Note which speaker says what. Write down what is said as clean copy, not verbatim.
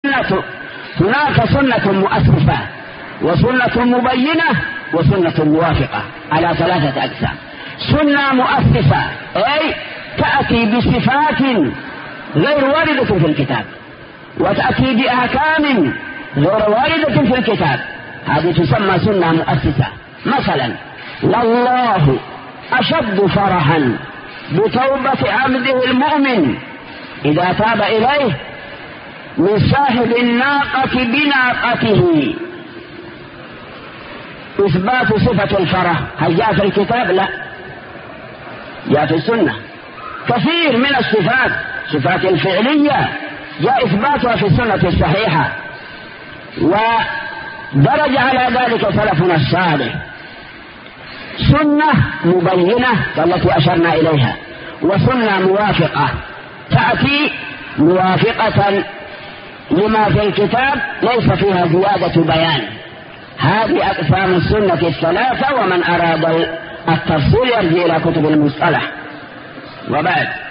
Speaker 1: هناك سنة مؤسسة وسنة مبينة وسنة موافقة على 3 أقسام. سنة مؤسسة أي تأتي بصفات غير واردة في الكتاب وتأتي بأحكام غير واردة في الكتاب، هذه تسمى سنة مؤسسة. مثلا والله أشد فرحا بتوبة عبده المؤمن إذا تاب إليه من صاحب الناقة بناقته. إثبات صفة الفرح هل جاء في الكتاب؟ لا، جاء في السنة. كثير من الصفات صفات الفعلية جاء إثباتها في السنة الصحيحة، ودرج على ذلك سلفنا الصالح. سنة مبينة التي أشرنا إليها، وسنة موافقة تأتي موافقة لما في الكتاب ليس فيها زيادة بيان. هذه أقسام السنة 3، ومن أراد التفصيل يرجع إلى كتب المصطلح. وبعد